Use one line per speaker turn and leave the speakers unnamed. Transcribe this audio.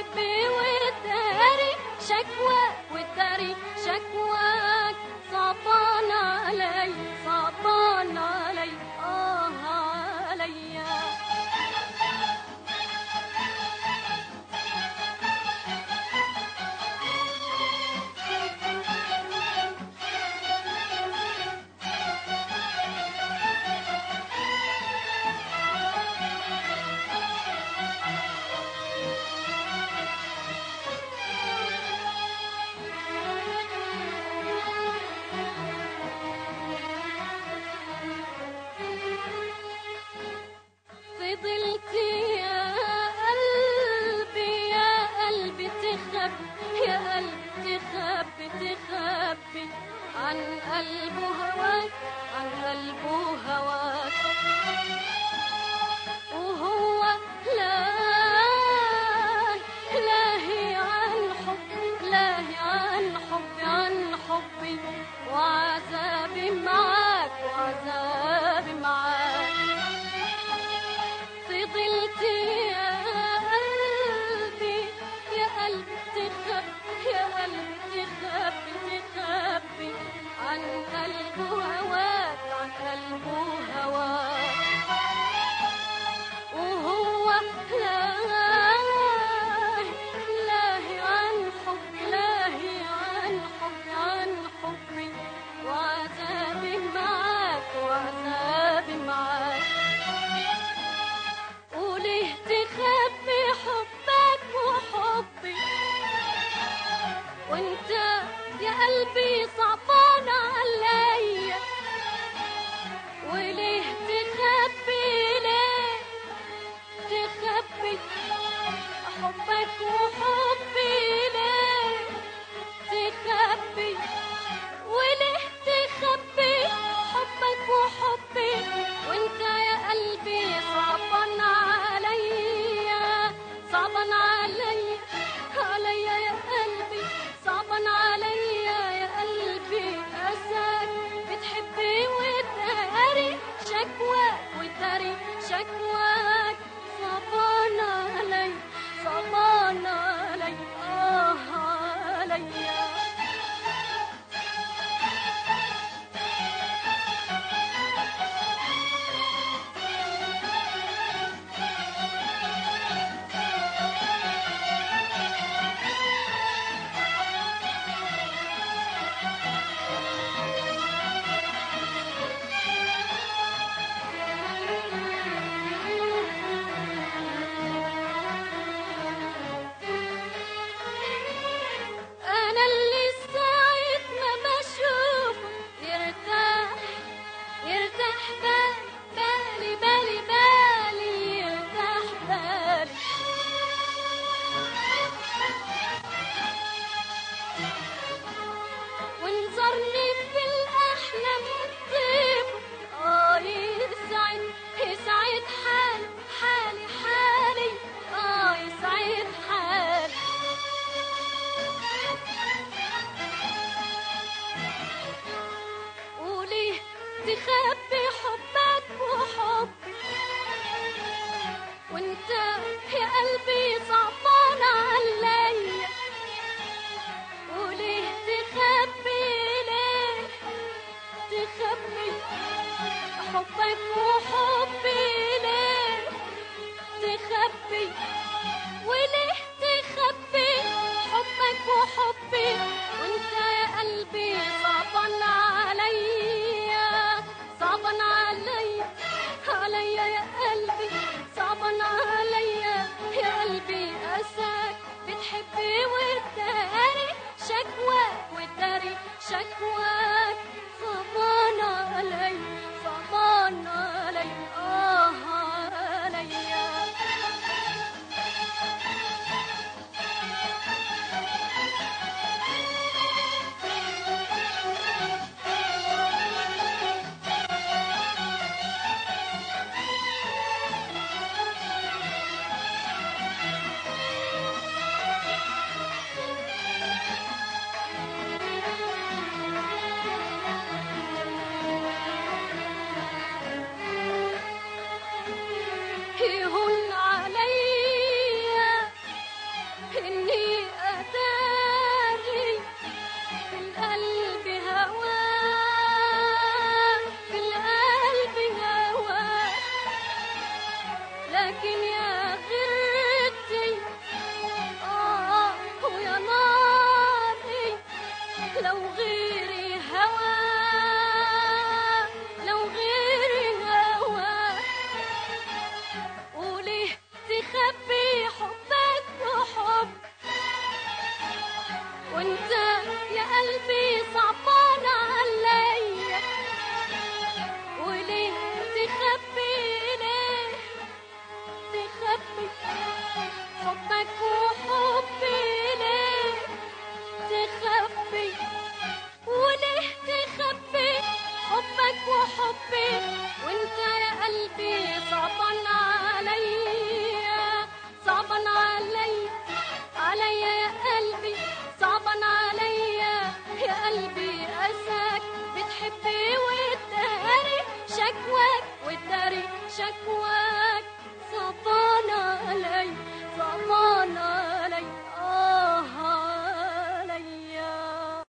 بتحبي وتداري شكواك وتداري شكواك. صعبان علي صعبان علي عليا. فضلتي يا قلبي يا قلبي تخبي يا قلبي تخبي تخبي عن قلبه هواك عن قلبه هواك. وهو لاهي عن حبي لاهي عن حبي عن حبي. وعذابي معاك وعذابي معاك. فضلتي يا قلبي يا قلبي تخبي يا قلبي تخبي تخبي عن قلبه هواك عن قلبه هواك. وهو لاهي عن حبي لاهي عن حبي عن حبي. وعذابي معاك وعذابي معاك. وليه تخبي حبك وحبي وانت يا قلبي صعبان عليا. وليه تخبي ليه تخبي حبك وحبي ليه تخبي. وليه تخبي حبك وحبي وانت يا قلبي صعبان عليا صعبان عليا عليا يا قلبي صعبان عليا يا قلبي. أساك بتحبي وتداري شكواك وتداري شكواك. صعبان علي صعبان علي عليا. أنا اللي ساعة ما بشوفك يرتاح يرتاح بالي بالي بالي يرتاح بالي. وانظرني في الأحلام طيب يسعد يسعد حالي حالي حالي يسعد حالي. وليه تخبي حبك وحبي وانت يا قلبي صعبان عليا. وليه تخبي ليه تخبي حبك وحبي ليه تخبي. وليه تخبي حبك وحبي وانت يا قلبي صعبان عليا صعبان عليا عليا يا قلبي صعبان عليا يا قلبي. أساك بتحبي وتداري شكواك وتداري شكواك. صعبان علي صعبان علي عليا. شكواك